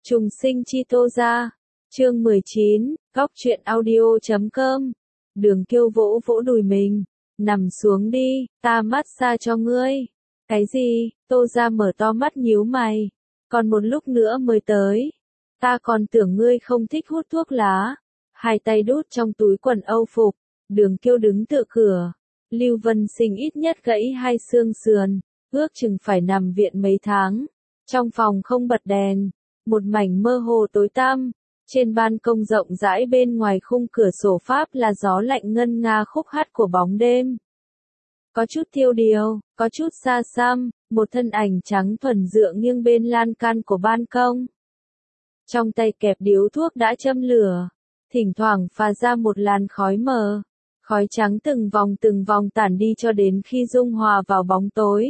Trùng sinh chi Tô gia. Chương 19, góc truyện audio.com. Đường Kiêu vỗ vỗ đùi mình, nằm xuống đi, ta massage cho ngươi. Cái gì? Tô gia mở to mắt nhíu mày. Còn một lúc nữa mới tới. Ta còn tưởng ngươi không thích hút thuốc lá. Hai tay đút trong túi quần âu phục. Đường Kiêu đứng tựa cửa. Lưu Vân Sinh ít nhất gãy hai xương sườn, ước chừng phải nằm viện mấy tháng. Trong phòng không bật đèn, một mảnh mơ hồ tối tăm. Trên ban công rộng rãi bên ngoài khung cửa sổ Pháp là gió lạnh ngân nga khúc hát của bóng đêm. Có chút thiêu điều, có chút xa xăm, một thân ảnh trắng thuần dựa nghiêng bên lan can của ban công. Trong tay kẹp điếu thuốc đã châm lửa, thỉnh thoảng phả ra một làn khói mờ. Khói trắng từng vòng tản đi cho đến khi dung hòa vào bóng tối.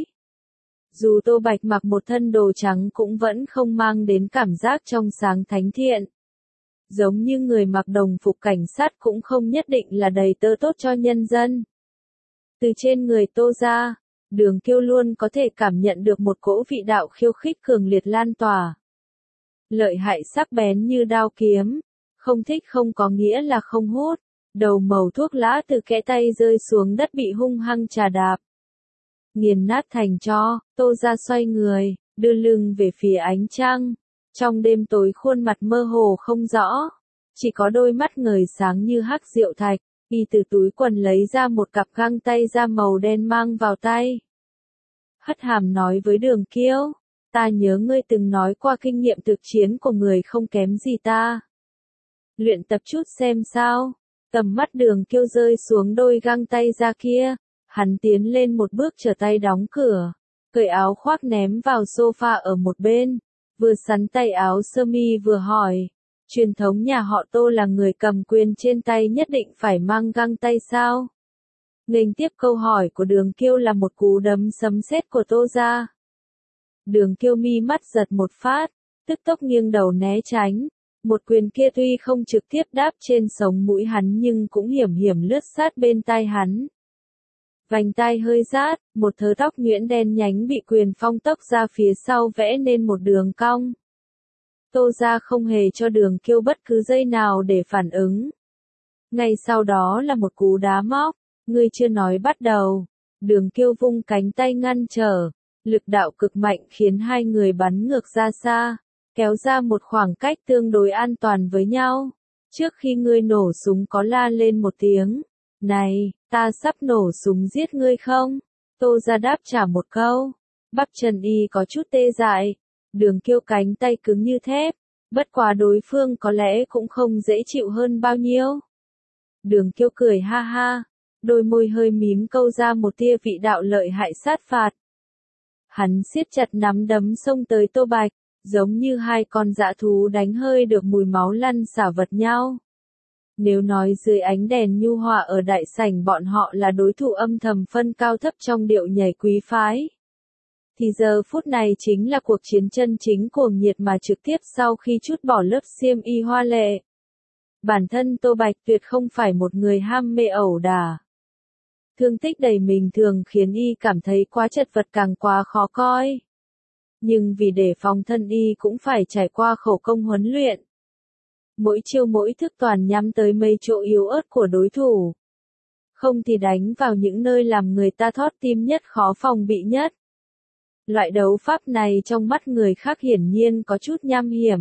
Dù Tô Bạch mặc một thân đồ trắng cũng vẫn không mang đến cảm giác trong sáng thánh thiện. Giống như người mặc đồng phục cảnh sát cũng không nhất định là đầy tớ tốt cho nhân dân. Từ trên người Tô ra, Đường Kiêu luôn có thể cảm nhận được một cỗ vị đạo khiêu khích cường liệt lan tỏa. Lợi hại sắc bén như đao kiếm, không thích không có nghĩa là không hút. Đầu mẩu thuốc lá từ kẽ tay rơi xuống đất bị hung hăng trà đạp. Nghiền nát thành tro, Tô ra xoay người, đưa lưng về phía ánh trăng. Trong đêm tối khuôn mặt mơ hồ không rõ, chỉ có đôi mắt ngời sáng như hắc rượu thạch. Y từ túi quần lấy ra một cặp găng tay da màu đen mang vào tay. Hất hàm nói với Đường Kiêu, ta nhớ ngươi từng nói qua kinh nghiệm thực chiến của người không kém gì ta. Luyện tập chút xem sao. Tầm mắt Đường Kiêu rơi xuống đôi găng tay da kia, hắn tiến lên một bước trở tay đóng cửa, cởi áo khoác ném vào sofa ở một bên, vừa sắn tay áo sơ mi vừa hỏi, truyền thống nhà họ Tô là người cầm quyền trên tay nhất định phải mang găng tay sao? Nghênh tiếp câu hỏi của Đường Kiêu là một cú đấm sấm sét của Tô ra. Đường Kiêu mi mắt giật một phát, tức tốc nghiêng đầu né tránh. Một quyền kia tuy không trực tiếp đáp trên sống mũi hắn nhưng cũng hiểm hiểm lướt sát bên tai hắn. Vành tai hơi rát, một thớ tóc nhuyễn đen nhánh bị quyền phong tóc ra phía sau vẽ nên một đường cong. Tô ra không hề cho Đường Kiêu bất cứ giây nào để phản ứng. Ngay sau đó là một cú đá móc, ngươi chưa nói bắt đầu. Đường Kiêu vung cánh tay ngăn trở, lực đạo cực mạnh khiến hai người bắn ngược ra xa. Kéo ra một khoảng cách tương đối an toàn với nhau. Trước khi ngươi nổ súng có la lên một tiếng. Này, ta sắp nổ súng giết ngươi không? Tô ra đáp trả một câu. Bắp chân y có chút tê dại. Đường Kiêu cánh tay cứng như thép. Bất quá đối phương có lẽ cũng không dễ chịu hơn bao nhiêu. Đường Kiêu cười ha ha. Đôi môi hơi mím câu ra một tia vị đạo lợi hại sát phạt. Hắn siết chặt nắm đấm xông tới Tô Bạch. Giống như hai con dã thú đánh hơi được mùi máu lăn xả vật nhau. Nếu nói dưới ánh đèn nhu hòa ở đại sảnh bọn họ là đối thủ âm thầm phân cao thấp trong điệu nhảy quý phái, thì giờ phút này chính là cuộc chiến chân chính cuồng nhiệt mà trực tiếp sau khi trút bỏ lớp xiêm y hoa lệ. Bản thân Tô Bạch tuyệt không phải một người ham mê ẩu đả. Thương tích đầy mình thường khiến y cảm thấy quá chật vật càng quá khó coi. Nhưng vì để phòng thân y cũng phải trải qua khổ công huấn luyện. Mỗi chiêu mỗi thức toàn nhắm tới mấy chỗ yếu ớt của đối thủ. Không thì đánh vào những nơi làm người ta thót tim nhất khó phòng bị nhất. Loại đấu pháp này trong mắt người khác hiển nhiên có chút nham hiểm.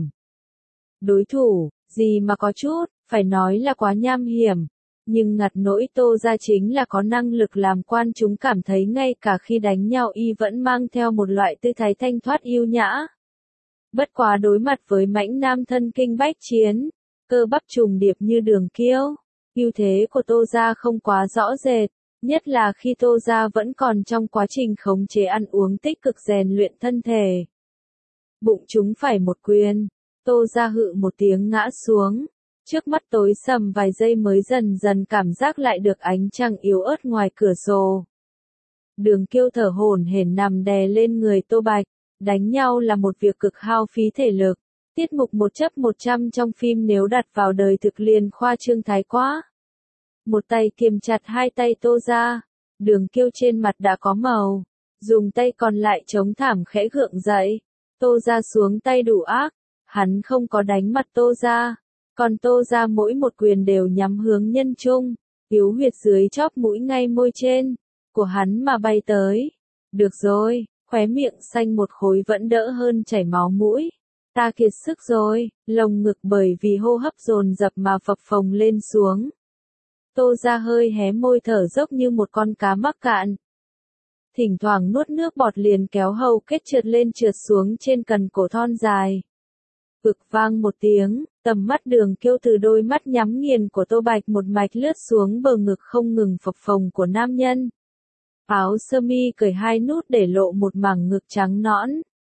Đối thủ, gì mà có chút, phải nói là quá nham hiểm. Nhưng ngặt nỗi Tô ra chính là có năng lực làm quan chúng cảm thấy ngay cả khi đánh nhau y vẫn mang theo một loại tư thái thanh thoát yêu nhã. Bất quá đối mặt với mãnh nam thân kinh bách chiến, cơ bắp trùng điệp như Đường Kiêu, ưu thế của Tô ra không quá rõ rệt, nhất là khi Tô ra vẫn còn trong quá trình khống chế ăn uống tích cực rèn luyện thân thể. Bụng chúng phải một quyền, Tô ra hự một tiếng ngã xuống. Trước mắt tối sầm vài giây mới dần dần cảm giác lại được ánh trăng yếu ớt ngoài cửa sổ. Đường Kiêu thở hổn hển nằm đè lên người Tô Bạch. Đánh nhau là một việc cực hao phí thể lực. Tiết mục 1/100 trong phim nếu đặt vào đời thực liền khoa trương thái quá. Một tay kiềm chặt hai tay Tô ra. Đường Kiêu trên mặt đã có màu. Dùng tay còn lại chống thảm khẽ gượng dậy. Tô ra xuống tay đủ ác. Hắn không có đánh mặt Tô Gia, còn Tô Gia mỗi một quyền đều nhắm hướng Nhân Trung, yếu huyệt dưới chóp mũi ngay môi trên của hắn mà bay tới. Được rồi, khóe miệng xanh một khối vẫn đỡ hơn chảy máu mũi. Ta kiệt sức rồi, lồng ngực bởi vì hô hấp dồn dập mà phập phồng lên xuống. Tô Gia hơi hé môi thở dốc như một con cá mắc cạn. Thỉnh thoảng nuốt nước bọt liền kéo hầu kết trượt lên trượt xuống trên cần cổ thon dài. Vực vang một tiếng, tầm mắt Đường Kiêu từ đôi mắt nhắm nghiền của Tô Bạch một mạch lướt xuống bờ ngực không ngừng phập phồng của nam nhân. Áo sơ mi cởi hai nút để lộ một mảng ngực trắng nõn.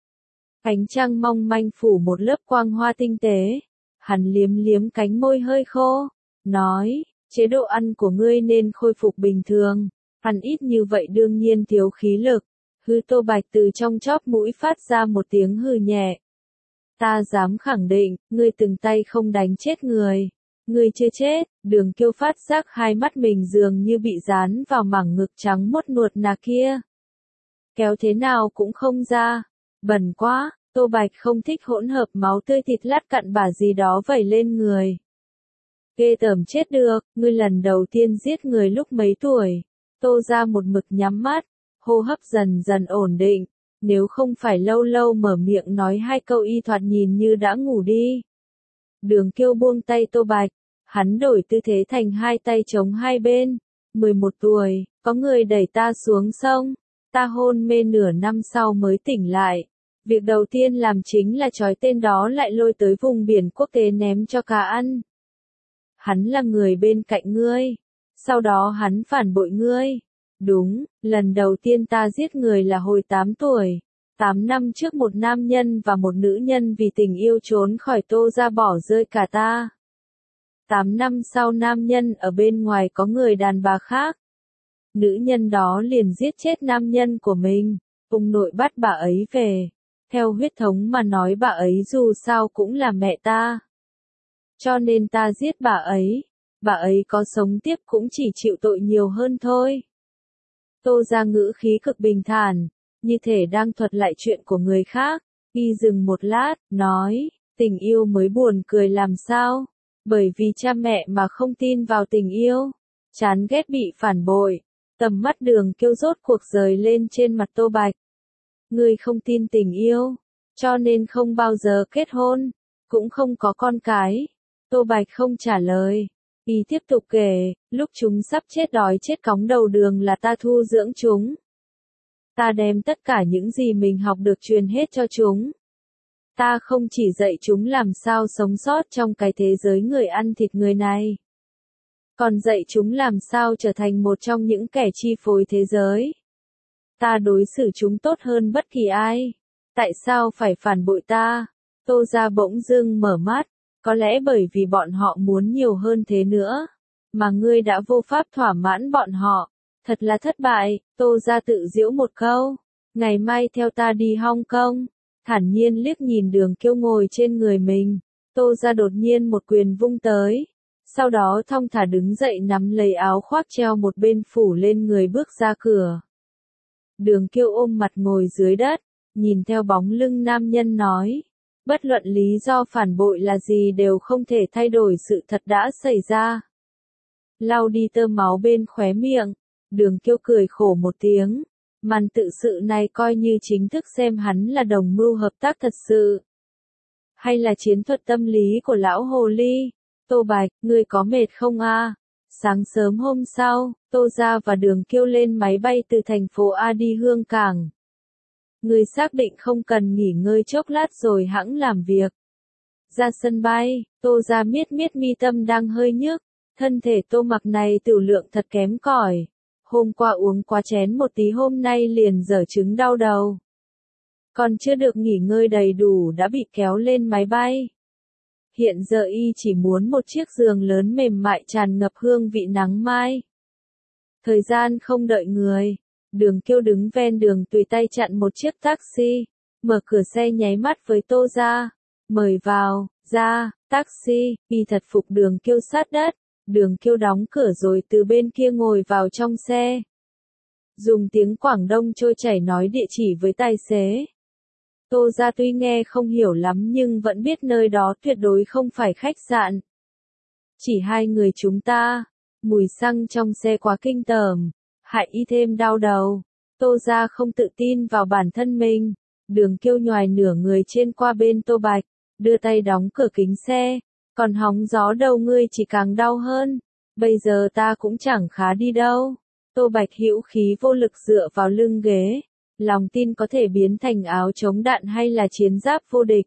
Ánh trăng mong manh phủ một lớp quang hoa tinh tế. Hắn liếm liếm cánh môi hơi khô, nói, chế độ ăn của ngươi nên khôi phục bình thường, ăn ít như vậy đương nhiên thiếu khí lực. Hư Tô Bạch từ trong chóp mũi phát ra một tiếng hừ nhẹ. Ta dám khẳng định, ngươi từng tay không đánh chết người. Ngươi chưa chết. Đường Kiêu phát giác hai mắt mình dường như bị dán vào mảng ngực trắng muốt nuột nà kia. Kéo thế nào cũng không ra. Bẩn quá, Tô Bạch không thích hỗn hợp máu tươi thịt lát cặn bã gì đó vẩy lên người. Ghê tởm chết được, ngươi lần đầu tiên giết người lúc mấy tuổi. Tô Gia một mực nhắm mắt, hô hấp dần dần ổn định. Nếu không phải lâu lâu mở miệng nói hai câu y thoạt nhìn như đã ngủ đi. Đường Kiêu buông tay Tô Bạch, hắn đổi tư thế thành hai tay chống hai bên. 11 tuổi, có người đẩy ta xuống sông, ta hôn mê nửa năm sau mới tỉnh lại. Việc đầu tiên làm chính là trói tên đó lại lôi tới vùng biển quốc tế ném cho cá ăn. Hắn là người bên cạnh ngươi, sau đó hắn phản bội ngươi. Đúng, lần đầu tiên ta giết người là hồi 8 tuổi. 8 năm trước một nam nhân và một nữ nhân vì tình yêu trốn khỏi Tô Gia bỏ rơi cả ta. 8 năm sau nam nhân ở bên ngoài có người đàn bà khác. Nữ nhân đó liền giết chết nam nhân của mình. Ông nội bắt bà ấy về. Theo huyết thống mà nói bà ấy dù sao cũng là mẹ ta. Cho nên ta giết bà ấy. Bà ấy có sống tiếp cũng chỉ chịu tội nhiều hơn thôi. Tô Gia ngữ khí cực bình thản, như thể đang thuật lại chuyện của người khác. Y dừng một lát, nói, tình yêu mới buồn cười làm sao? Bởi vì cha mẹ mà không tin vào tình yêu. Chán ghét bị phản bội. Tầm mắt Đường Kiêu rốt cuộc rời lên trên mặt Tô Bạch. Ngươi không tin tình yêu, cho nên không bao giờ kết hôn, cũng không có con cái. Tô Bạch không trả lời. Y tiếp tục kể, lúc chúng sắp chết đói chết cóng đầu đường là ta thu dưỡng chúng. Ta đem tất cả những gì mình học được truyền hết cho chúng. Ta không chỉ dạy chúng làm sao sống sót trong cái thế giới người ăn thịt người này, còn dạy chúng làm sao trở thành một trong những kẻ chi phối thế giới. Ta đối xử chúng tốt hơn bất kỳ ai. Tại sao phải phản bội ta? Tô Gia bỗng dưng mở mắt. Có lẽ bởi vì bọn họ muốn nhiều hơn thế nữa, mà ngươi đã vô pháp thỏa mãn bọn họ. Thật là thất bại. Tô Gia tự giễu một câu. Ngày mai theo ta đi Hong Kong. Thản nhiên liếc nhìn Đường Kiêu ngồi trên người mình. Tô Gia đột nhiên một quyền vung tới. Sau đó thong thả đứng dậy nắm lấy áo khoác treo một bên phủ lên người bước ra cửa. Đường Kiêu ôm mặt ngồi dưới đất, nhìn theo bóng lưng nam nhân nói. Bất luận lý do phản bội là gì đều không thể thay đổi sự thật đã xảy ra. Lau đi tơ máu bên khóe miệng, Đường Kiêu cười khổ một tiếng. Màn tự sự này coi như chính thức xem hắn là đồng mưu hợp tác thật sự. Hay là chiến thuật tâm lý của lão hồ ly. Tô Bạch, ngươi có mệt không a? Sáng sớm hôm sau, Tô Gia và Đường Kiêu lên máy bay từ thành phố A đi Hương Cảng. Ngươi xác định không cần nghỉ ngơi chốc lát rồi hẵng làm việc. Ra sân bay, Tô Gia miết miết mi tâm đang hơi nhức. Thân thể Tô Mặc này tửu lượng thật kém cỏi. Hôm qua uống quá chén một tí hôm nay liền dở chứng đau đầu. Còn chưa được nghỉ ngơi đầy đủ đã bị kéo lên máy bay. Hiện giờ y chỉ muốn một chiếc giường lớn mềm mại tràn ngập hương vị nắng mai. Thời gian không đợi người. Đường Kiêu đứng ven đường tùy tay chặn một chiếc taxi. Mở cửa xe nháy mắt với Tô Gia. Mời vào, ra, taxi. Y thật phục Đường Kiêu sát đất. Đường Kiêu đóng cửa rồi từ bên kia ngồi vào trong xe. Dùng tiếng Quảng Đông trôi chảy nói địa chỉ với tài xế. Tô gia tuy nghe không hiểu lắm nhưng vẫn biết nơi đó tuyệt đối không phải khách sạn. Chỉ hai người chúng ta, mùi xăng trong xe quá kinh tởm, hại y thêm đau đầu. Tô gia không tự tin vào bản thân mình. Đường Kiêu nhoài nửa người trên qua bên Tô Bạch, đưa tay đóng cửa kính xe. Còn hóng gió đầu ngươi chỉ càng đau hơn. Bây giờ ta cũng chẳng khá đi đâu. Tô Bạch hữu khí vô lực dựa vào lưng ghế. Lòng tin có thể biến thành áo chống đạn hay là chiến giáp vô địch.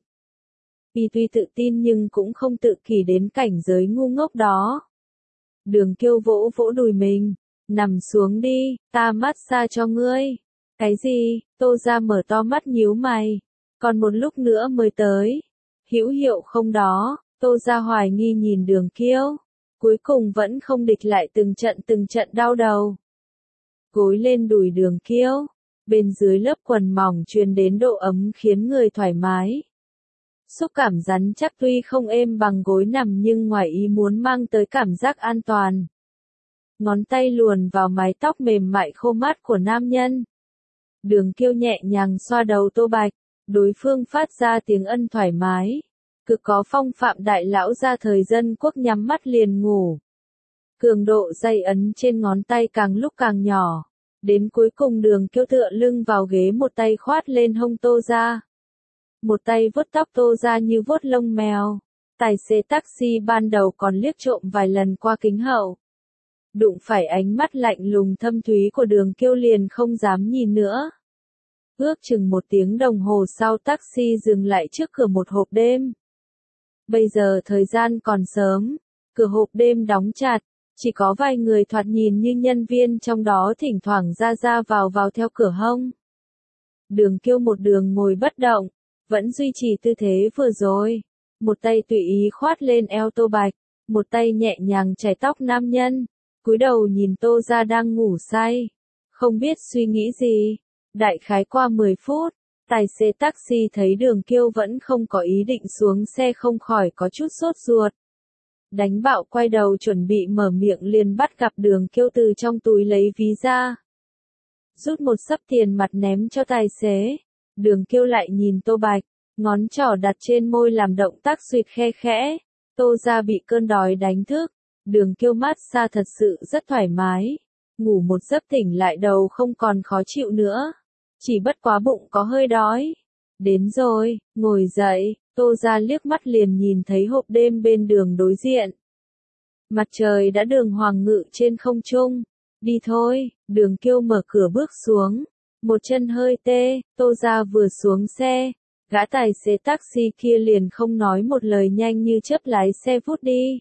Y tuy tự tin nhưng cũng không tự kỷ đến cảnh giới ngu ngốc đó. Đường Kiêu vỗ vỗ đùi mình. Nằm xuống đi, ta massage cho ngươi. Cái gì? Tô gia mở to mắt nhíu mày. Còn một lúc nữa mới tới. Hữu hiệu không đó? Tô gia hoài nghi nhìn Đường Kiêu. Cuối cùng vẫn không địch lại từng trận đau đầu. Gối lên đùi Đường Kiêu. Bên dưới lớp quần mỏng truyền đến độ ấm khiến người thoải mái. Xúc cảm rắn chắc tuy không êm bằng gối nằm nhưng ngoài ý muốn mang tới cảm giác an toàn. Ngón tay luồn vào mái tóc mềm mại khô mát của nam nhân. Đường Kiêu nhẹ nhàng xoa đầu Tô Bạch, đối phương phát ra tiếng ân thoải mái. Cực có phong phạm đại lão gia thời dân quốc nhắm mắt liền ngủ. Cường độ dây ấn trên ngón tay càng lúc càng nhỏ. Đến cuối cùng Đường Kiêu tựa lưng vào ghế một tay khoát lên hông Tô gia. Một tay vuốt tóc Tô gia như vuốt lông mèo. Tài xế taxi ban đầu còn liếc trộm vài lần qua kính hậu. Đụng phải ánh mắt lạnh lùng thâm thúy của Đường Kiêu liền không dám nhìn nữa. Ước chừng 1 tiếng đồng hồ sau taxi dừng lại trước cửa một hộp đêm. Bây giờ thời gian còn sớm, cửa hộp đêm đóng chặt, chỉ có vài người thoạt nhìn như nhân viên trong đó thỉnh thoảng ra vào theo cửa hông. Đường Kiêu một đường ngồi bất động, vẫn duy trì tư thế vừa rồi. Một tay tùy ý khoát lên eo Tô Bạch, một tay nhẹ nhàng chải tóc nam nhân. Cúi đầu nhìn Tô gia đang ngủ say. Không biết suy nghĩ gì. Đại khái qua 10 phút, tài xế taxi thấy Đường Kiêu vẫn không có ý định xuống xe không khỏi có chút sốt ruột. Đánh bạo quay đầu chuẩn bị mở miệng liền bắt gặp Đường Kiêu từ trong túi lấy ví ra. Rút một xấp tiền mặt ném cho tài xế. Đường Kiêu lại nhìn Tô Bạch, ngón trỏ đặt trên môi làm động tác suyệt khe khẽ. Tô gia bị cơn đói đánh thức. Đường Kiêu massage thật sự rất thoải mái. Ngủ một giấc tỉnh lại đầu không còn khó chịu nữa. Chỉ bất quá bụng có hơi đói. Đến rồi, ngồi dậy. Tô gia liếc mắt liền nhìn thấy hộp đêm bên đường đối diện. Mặt trời đã đường hoàng ngự trên không trung. Đi thôi. Đường Kiêu mở cửa bước xuống. Một chân hơi tê. Tô gia vừa xuống xe. Gã tài xế taxi kia liền không nói một lời nhanh như chớp lái xe vút đi.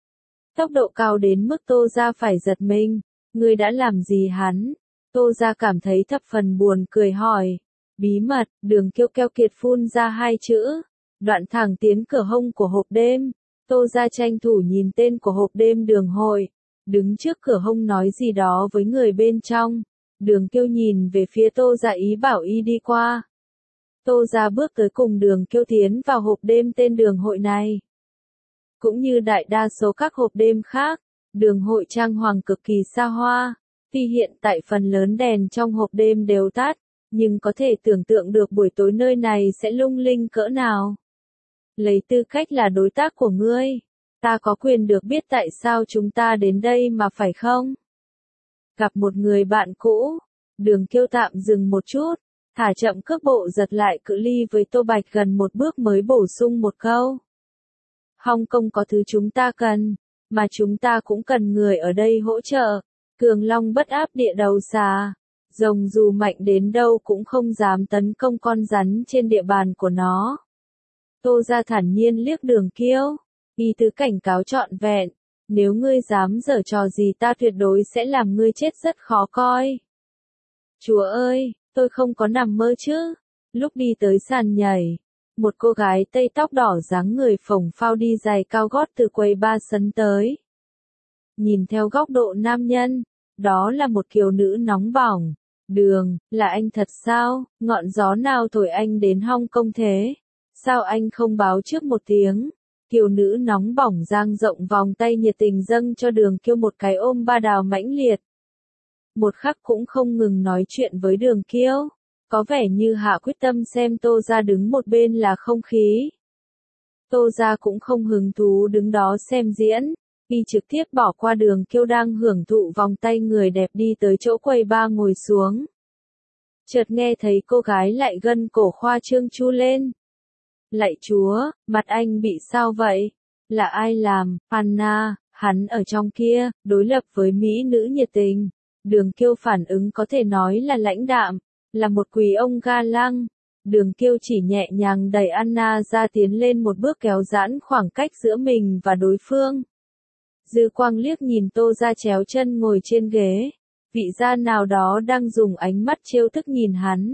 Tốc độ cao đến mức Tô gia phải giật mình. Ngươi đã làm gì hắn? Tô gia cảm thấy thập phần buồn cười hỏi. Bí mật. Đường Kiêu keo kiệt phun ra 2 chữ. Đoạn thẳng tiến cửa hông của hộp đêm. Tô gia tranh thủ nhìn tên của hộp đêm Đường Hội. Đứng trước cửa hông nói gì đó với người bên trong. Đường Kiêu nhìn về phía Tô gia ý bảo y đi qua. Tô gia bước tới cùng Đường Kiêu tiến vào hộp đêm tên Đường Hội này. Cũng như đại đa số các hộp đêm khác, Đường Hội trang hoàng cực kỳ xa hoa. Tuy hiện tại phần lớn đèn trong hộp đêm đều tắt, nhưng có thể tưởng tượng được buổi tối nơi này sẽ lung linh cỡ nào. Lấy tư cách là đối tác của ngươi, ta có quyền được biết tại sao chúng ta đến đây mà phải không? Gặp một người bạn cũ, Đường Kiêu tạm dừng một chút, thả chậm cước bộ giật lại cự ly với Tô Bạch gần một bước mới bổ sung một câu. Hong Kong có thứ chúng ta cần, mà chúng ta cũng cần người ở đây hỗ trợ. Cường long bất áp địa đầu xà. Rồng dù mạnh đến đâu cũng không dám tấn công con rắn trên địa bàn của nó. Tô gia thản nhiên liếc Đường Kiêu. Y tứ cảnh cáo trọn vẹn. Nếu ngươi dám giở trò gì ta tuyệt đối sẽ làm ngươi chết rất khó coi. Chúa ơi, tôi không có nằm mơ chứ. Lúc đi tới sàn nhảy, một cô gái tây tóc đỏ dáng người phồng phao đi giày cao gót từ quầy bar sấn tới. Nhìn theo góc độ nam nhân, đó là một kiều nữ nóng bỏng. Đường, là anh thật sao? Ngọn gió nào thổi anh đến Hong Kong thế? Sao anh không báo trước một tiếng? Kiều nữ nóng bỏng dang rộng vòng tay nhiệt tình dâng cho Đường Kiêu một cái ôm ba đào mãnh liệt. Một khắc cũng không ngừng nói chuyện với Đường Kiêu. có vẻ như hạ quyết tâm xem Tô Gia đứng một bên là không khí. Tô Gia cũng không hứng thú đứng đó xem diễn, y trực tiếp bỏ qua Đường Kiêu đang hưởng thụ vòng tay người đẹp đi tới chỗ quầy bar ngồi xuống. Chợt nghe thấy cô gái lại gân cổ khoa trương chu lên. Lạy chúa, mặt anh bị sao vậy? Là ai làm? Anna, hắn ở trong kia, đối lập với mỹ nữ nhiệt tình. Đường Kiêu phản ứng có thể nói là lãnh đạm, là một quý ông ga lăng. Đường Kiêu chỉ nhẹ nhàng đẩy Anna ra tiến lên một bước kéo giãn khoảng cách giữa mình và đối phương. Dư quang liếc nhìn Tô Gia chéo chân ngồi trên ghế. Vị gia nào đó đang dùng ánh mắt trêu tức nhìn hắn.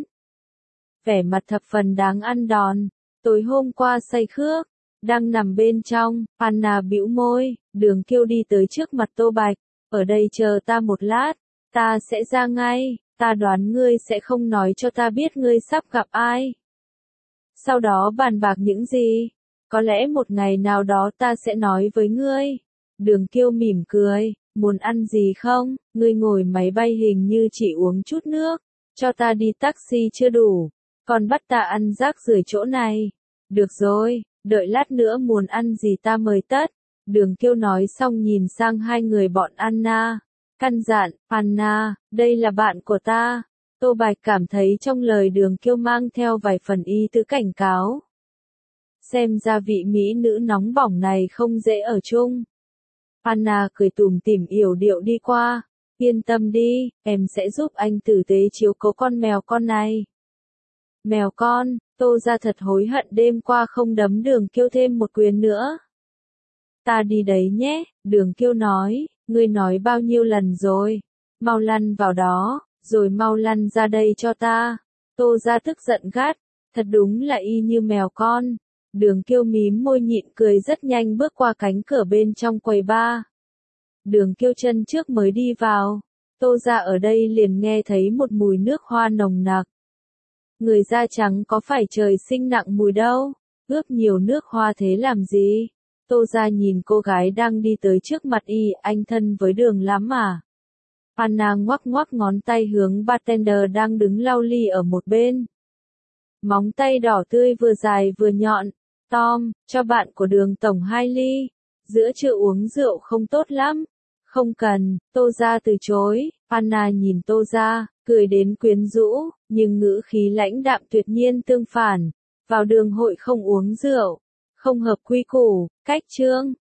Vẻ mặt thập phần đáng ăn đòn. Tối hôm qua say khước, đang nằm bên trong, Anna bĩu môi, Đường Kiêu đi tới trước mặt Tô Bạch. Ở đây chờ ta một lát, ta sẽ ra ngay, ta đoán ngươi sẽ không nói cho ta biết ngươi sắp gặp ai. Sau đó bàn bạc những gì? Có lẽ một ngày nào đó ta sẽ nói với ngươi. Đường Kiêu mỉm cười, muốn ăn gì không? Ngươi ngồi máy bay hình như chỉ uống chút nước, cho ta đi taxi chưa đủ, còn bắt ta ăn rác rưởi chỗ này. Được rồi, đợi lát nữa muốn ăn gì ta mời tất. Đường Kiêu nói xong nhìn sang hai người bọn Anna. Căn dặn, Anna, đây là bạn của ta. Tô Bạch cảm thấy trong lời Đường Kiêu mang theo vài phần ý tứ cảnh cáo. Xem ra vị mỹ nữ nóng bỏng này không dễ ở chung. Anna cười tủm tỉm yểu điệu đi qua. Yên tâm đi, em sẽ giúp anh tử tế chiếu cố con mèo con này. Mèo con, Tô Gia thật hối hận đêm qua không đấm Đường Kiêu thêm một quyền nữa. Ta đi đấy nhé, Đường Kiêu nói, ngươi nói bao nhiêu lần rồi, mau lăn vào đó, rồi mau lăn ra đây cho ta. Tô Gia tức giận gắt, thật đúng là y như mèo con. Đường Kiêu mím môi nhịn cười rất nhanh bước qua cánh cửa bên trong quầy bar. Đường Kiêu chân trước mới đi vào, Tô Gia ở đây liền nghe thấy một mùi nước hoa nồng nặc. Người da trắng có phải trời sinh nặng mùi đâu, ướp nhiều nước hoa thế làm gì? Tô Gia nhìn cô gái đang đi tới trước mặt y, anh thân với Đường lắm à? Anna ngoắc ngoắc ngón tay hướng bartender đang đứng lau ly ở một bên. Móng tay đỏ tươi vừa dài vừa nhọn. Tom, cho bạn của Đường tổng 2 ly. Giữa trưa uống rượu không tốt lắm. Không cần, Tô Gia từ chối. Anna nhìn Tô Gia, cười đến quyến rũ, nhưng ngữ khí lãnh đạm tuyệt nhiên tương phản. Vào đường hội không uống rượu, không hợp quy củ, cách chương.